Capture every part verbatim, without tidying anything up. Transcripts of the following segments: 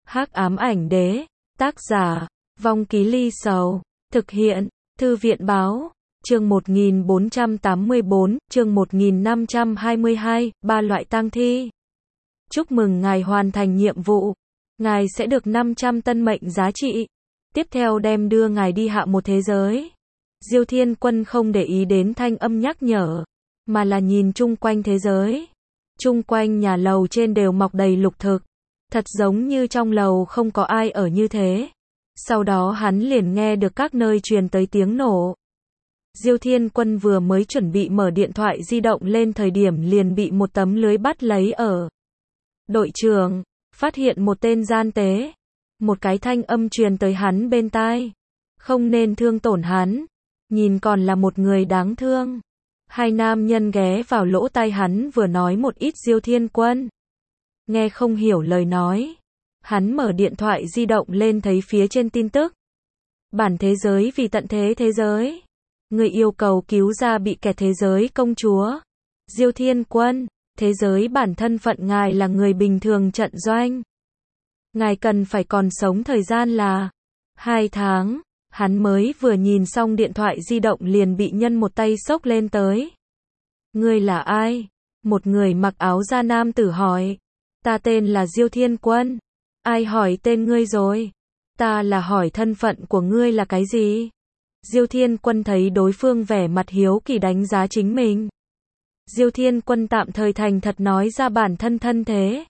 Hắc ám ảnh đế, tác giả, Vong Ký Ly Sầu, thực hiện, Thư viện báo, chương một nghìn bốn trăm tám mươi bốn, chương một nghìn năm trăm hai mươi hai, ba loại tang thi. Chúc mừng ngài hoàn thành nhiệm vụ. Ngài sẽ được năm trăm tân mệnh giá trị. Tiếp theo đem đưa ngài đi hạ một thế giới. Diêu Thiên Quân không để ý đến thanh âm nhắc nhở, mà là nhìn chung quanh thế giới. Chung quanh nhà lầu trên đều mọc đầy lục thực. Thật giống như trong lầu không có ai ở như thế. Sau đó hắn liền nghe được các nơi truyền tới tiếng nổ. Diêu Thiên Quân vừa mới chuẩn bị mở điện thoại di động lên thời điểm liền bị một tấm lưới bắt lấy ở. Đội trưởng, phát hiện một tên gian tế. Một cái thanh âm truyền tới hắn bên tai. Không nên thương tổn hắn. Nhìn còn là một người đáng thương. Hai nam nhân ghé vào lỗ tai hắn vừa nói một ít. Diêu Thiên Quân nghe không hiểu lời nói. Hắn mở điện thoại di động lên thấy phía trên tin tức. Bản thế giới vì tận thế thế giới. Người yêu cầu cứu ra bị kẹt thế giới công chúa. Diêu Thiên Quân, thế giới bản thân phận ngài là người bình thường trận doanh. Ngài cần phải còn sống thời gian là hai tháng. Hắn mới vừa nhìn xong điện thoại di động liền bị nhân một tay xốc lên tới. Ngươi là ai? Một người mặc áo da nam tử hỏi. Ta tên là Diêu Thiên Quân. Ai hỏi tên ngươi rồi? Ta là hỏi thân phận của ngươi là cái gì? Diêu Thiên Quân thấy đối phương vẻ mặt hiếu kỳ đánh giá chính mình. Diêu Thiên Quân tạm thời thành thật nói ra bản thân thân thế.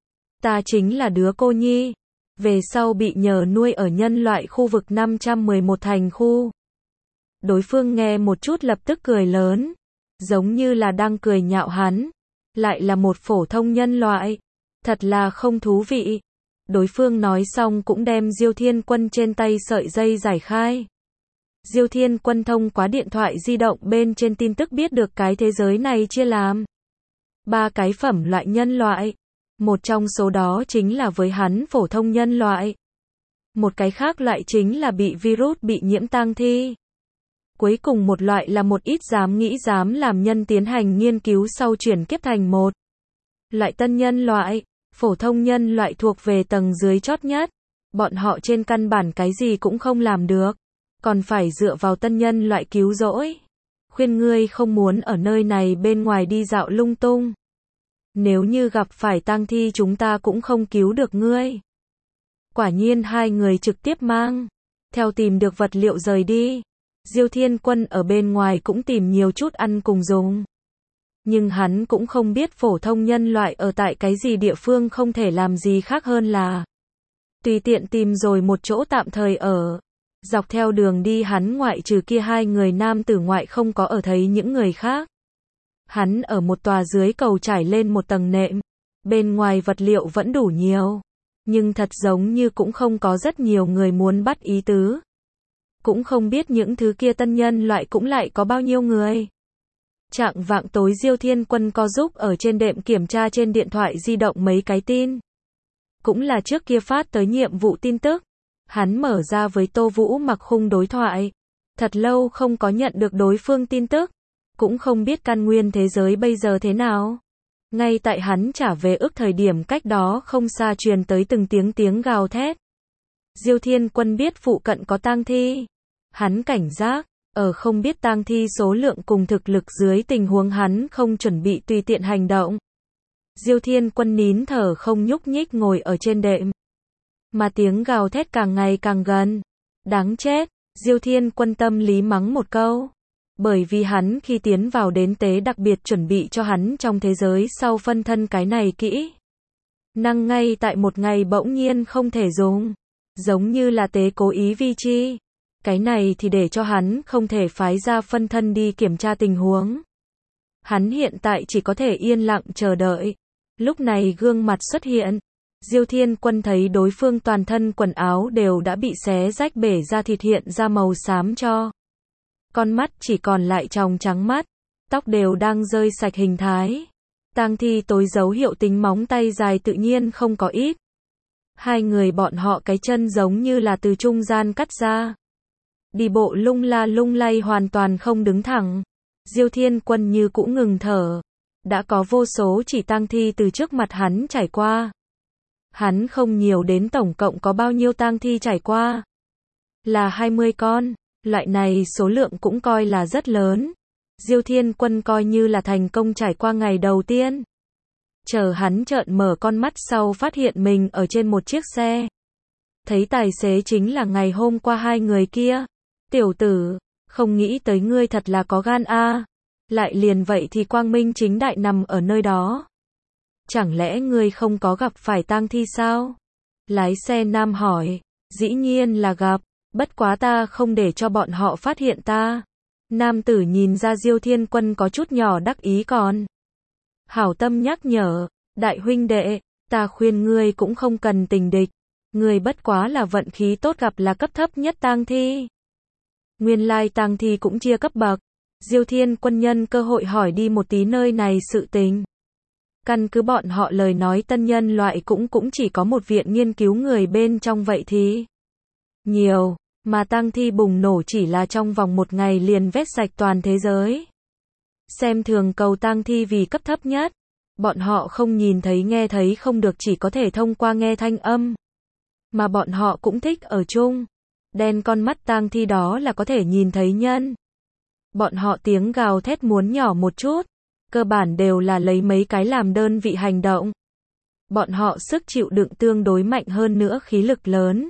Ta chính là đứa cô nhi. Về sau bị nhờ nuôi ở nhân loại khu vực năm trăm mười một thành khu. Đối phương nghe một chút lập tức cười lớn. Giống như là đang cười nhạo hắn. Lại là một phổ thông nhân loại. Thật là không thú vị. Đối phương nói xong cũng đem Diêu Thiên Quân trên tay sợi dây giải khai. Diêu Thiên Quân thông qua điện thoại di động bên trên tin tức biết được cái thế giới này chia làm ba cái phẩm loại nhân loại. Một trong số đó chính là với hắn phổ thông nhân loại. Một cái khác loại chính là bị virus bị nhiễm tang thi. Cuối cùng một loại là một ít dám nghĩ dám làm nhân tiến hành nghiên cứu sau chuyển kiếp thành một loại tân nhân loại. Phổ thông nhân loại thuộc về tầng dưới chót nhất. Bọn họ trên căn bản cái gì cũng không làm được. Còn phải dựa vào tân nhân loại cứu rỗi. Khuyên ngươi không muốn ở nơi này bên ngoài đi dạo lung tung. Nếu như gặp phải tang thi chúng ta cũng không cứu được ngươi. Quả nhiên hai người trực tiếp mang theo tìm được vật liệu rời đi. Diêu Thiên Quân ở bên ngoài cũng tìm nhiều chút ăn cùng dùng. Nhưng hắn cũng không biết phổ thông nhân loại ở tại cái gì địa phương không thể làm gì khác hơn là tùy tiện tìm rồi một chỗ tạm thời ở. Dọc theo đường đi hắn ngoại trừ kia hai người nam tử ngoại không có ở thấy những người khác. Hắn ở một tòa dưới cầu trải lên một tầng nệm. Bên ngoài vật liệu vẫn đủ nhiều. Nhưng thật giống như cũng không có rất nhiều người muốn bắt ý tứ. Cũng không biết những thứ kia tân nhân loại cũng lại có bao nhiêu người. Chạng vạng tối Diêu Thiên Quân co giúp ở trên đệm kiểm tra trên điện thoại di động mấy cái tin. Cũng là trước kia phát tới nhiệm vụ tin tức. Hắn mở ra với Tô Vũ Mặc khung đối thoại. Thật lâu không có nhận được đối phương tin tức. Cũng không biết căn nguyên thế giới bây giờ thế nào. Ngay tại hắn trả về ước thời điểm cách đó không xa truyền tới từng tiếng tiếng gào thét. Diêu Thiên Quân biết phụ cận có tang thi. Hắn cảnh giác. Ở không biết tang thi số lượng cùng thực lực dưới tình huống hắn không chuẩn bị tùy tiện hành động. Diêu Thiên Quân nín thở không nhúc nhích ngồi ở trên đệm. Mà tiếng gào thét càng ngày càng gần. Đáng chết, Diêu Thiên Quân tâm lý mắng một câu. Bởi vì hắn khi tiến vào đến tế đặc biệt chuẩn bị cho hắn trong thế giới sau phân thân cái này kỹ. Năng ngay tại một ngày bỗng nhiên không thể dùng. Giống như là tế cố ý vi chi. Cái này thì để cho hắn không thể phái ra phân thân đi kiểm tra tình huống. Hắn hiện tại chỉ có thể yên lặng chờ đợi. Lúc này gương mặt xuất hiện. Diêu Thiên Quân thấy đối phương toàn thân quần áo đều đã bị xé rách bể ra thịt hiện ra màu xám cho. Con mắt chỉ còn lại tròng trắng mắt. Tóc đều đang rơi sạch hình thái. Tang thi tối dấu hiệu tính móng tay dài tự nhiên không có ít. Hai người bọn họ cái chân giống như là từ trung gian cắt ra. Đi bộ lung la lung lay hoàn toàn không đứng thẳng. Diêu Thiên Quân như cũng ngừng thở. Đã có vô số chỉ tang thi từ trước mặt hắn trải qua. Hắn không nhiều đến tổng cộng có bao nhiêu tang thi trải qua. Là hai mươi con, loại này số lượng cũng coi là rất lớn. Diêu Thiên Quân coi như là thành công trải qua ngày đầu tiên. Chờ hắn trợn mở con mắt sau phát hiện mình ở trên một chiếc xe. Thấy tài xế chính là ngày hôm qua hai người kia. Tiểu tử, không nghĩ tới ngươi thật là có gan a. Lại liền vậy thì quang minh chính đại nằm ở nơi đó. Chẳng lẽ ngươi không có gặp phải tang thi sao? Lái xe nam hỏi. Dĩ nhiên là gặp, bất quá ta không để cho bọn họ phát hiện ta. Nam tử nhìn ra Diêu Thiên Quân có chút nhỏ đắc ý còn. Hảo tâm nhắc nhở, đại huynh đệ, ta khuyên ngươi cũng không cần tình địch. Ngươi bất quá là vận khí tốt gặp là cấp thấp nhất tang thi. Nguyên lai tang thi cũng chia cấp bậc. Diêu Thiên Quân nhân cơ hội hỏi đi một tí nơi này sự tình. Căn cứ bọn họ lời nói tân nhân loại cũng cũng chỉ có một viện nghiên cứu người bên trong vậy thì nhiều, mà tang thi bùng nổ chỉ là trong vòng một ngày liền vét sạch toàn thế giới. Xem thường cầu tang thi vì cấp thấp nhất, bọn họ không nhìn thấy nghe thấy không được chỉ có thể thông qua nghe thanh âm. Mà bọn họ cũng thích ở chung. Đen con mắt tang thi đó là có thể nhìn thấy nhân. Bọn họ tiếng gào thét muốn nhỏ một chút. Cơ bản đều là lấy mấy cái làm đơn vị hành động. Bọn họ sức chịu đựng tương đối mạnh hơn nữa khí lực lớn.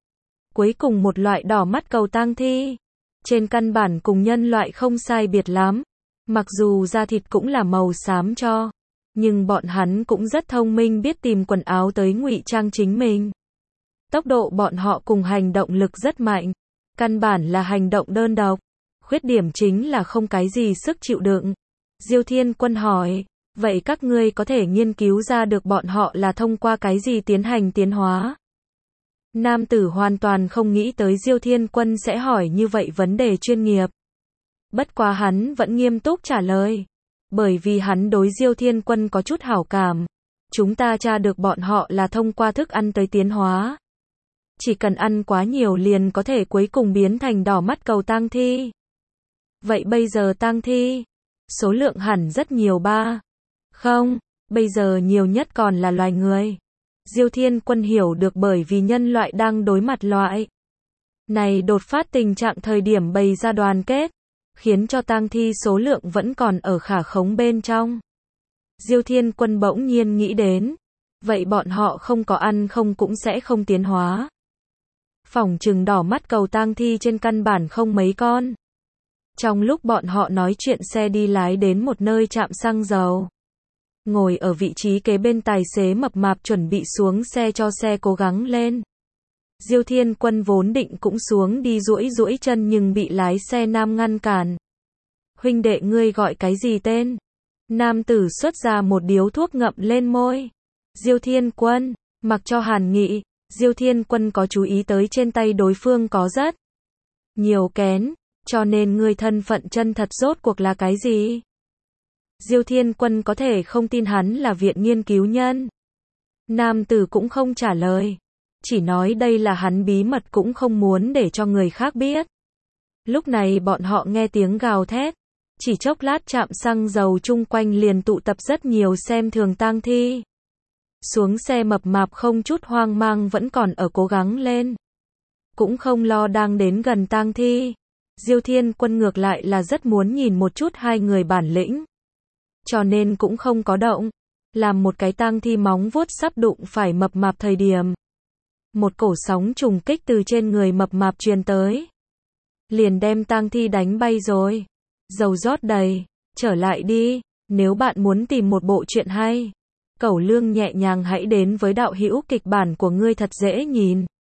Cuối cùng một loại đỏ mắt cầu tang thi. Trên căn bản cùng nhân loại không sai biệt lắm. Mặc dù da thịt cũng là màu xám cho. Nhưng bọn hắn cũng rất thông minh biết tìm quần áo tới ngụy trang chính mình. Tốc độ bọn họ cùng hành động lực rất mạnh. Căn bản là hành động đơn độc. Khuyết điểm chính là không cái gì sức chịu đựng. Diêu Thiên Quân hỏi, vậy các ngươi có thể nghiên cứu ra được bọn họ là thông qua cái gì tiến hành tiến hóa? Nam tử hoàn toàn không nghĩ tới Diêu Thiên Quân sẽ hỏi như vậy vấn đề chuyên nghiệp. Bất quá hắn vẫn nghiêm túc trả lời. Bởi vì hắn đối Diêu Thiên Quân có chút hảo cảm. Chúng ta tra được bọn họ là thông qua thức ăn tới tiến hóa. Chỉ cần ăn quá nhiều liền có thể cuối cùng biến thành đỏ mắt cầu tang thi. Vậy bây giờ tang thi, số lượng hẳn rất nhiều ba. Không, bây giờ nhiều nhất còn là loài người. Diêu Thiên Quân hiểu được bởi vì nhân loại đang đối mặt loại này đột phát tình trạng thời điểm bày ra đoàn kết, khiến cho tang thi số lượng vẫn còn ở khả khống bên trong. Diêu Thiên Quân bỗng nhiên nghĩ đến, vậy bọn họ không có ăn không cũng sẽ không tiến hóa. Phỏng chừng đỏ mắt cầu tang thi trên căn bản không mấy con. Trong lúc bọn họ nói chuyện xe đi lái đến một nơi trạm xăng dầu. Ngồi ở vị trí kế bên tài xế mập mạp chuẩn bị xuống xe cho xe cố gắng lên. Diêu Thiên Quân vốn định cũng xuống đi duỗi duỗi chân nhưng bị lái xe nam ngăn cản. Huynh đệ ngươi gọi cái gì tên? Nam tử xuất ra một điếu thuốc ngậm lên môi. Diêu Thiên Quân, mặc cho Hàn Nghị, Diêu Thiên Quân có chú ý tới trên tay đối phương có rất nhiều kén, cho nên ngươi thân phận chân thật rốt cuộc là cái gì? Diêu Thiên Quân có thể không tin hắn là viện nghiên cứu nhân. Nam tử cũng không trả lời. Chỉ nói đây là hắn bí mật cũng không muốn để cho người khác biết. Lúc này bọn họ nghe tiếng gào thét. Chỉ chốc lát trạm xăng dầu chung quanh liền tụ tập rất nhiều xem thường tang thi. Xuống xe mập mạp không chút hoang mang vẫn còn ở cố gắng lên. Cũng không lo đang đến gần tang thi. Diêu Thiên Quân ngược lại là rất muốn nhìn một chút hai người bản lĩnh. Cho nên cũng không có động. Làm một cái tang thi móng vuốt sắp đụng phải mập mạp thời điểm. Một cổ sóng trùng kích từ trên người mập mạp truyền tới. Liền đem tang thi đánh bay rồi. Dầu rót đầy. Trở lại đi. Nếu bạn muốn tìm một bộ truyện hay. Cẩu Lương nhẹ nhàng hãy đến với đạo hữu kịch bản của ngươi thật dễ nhìn.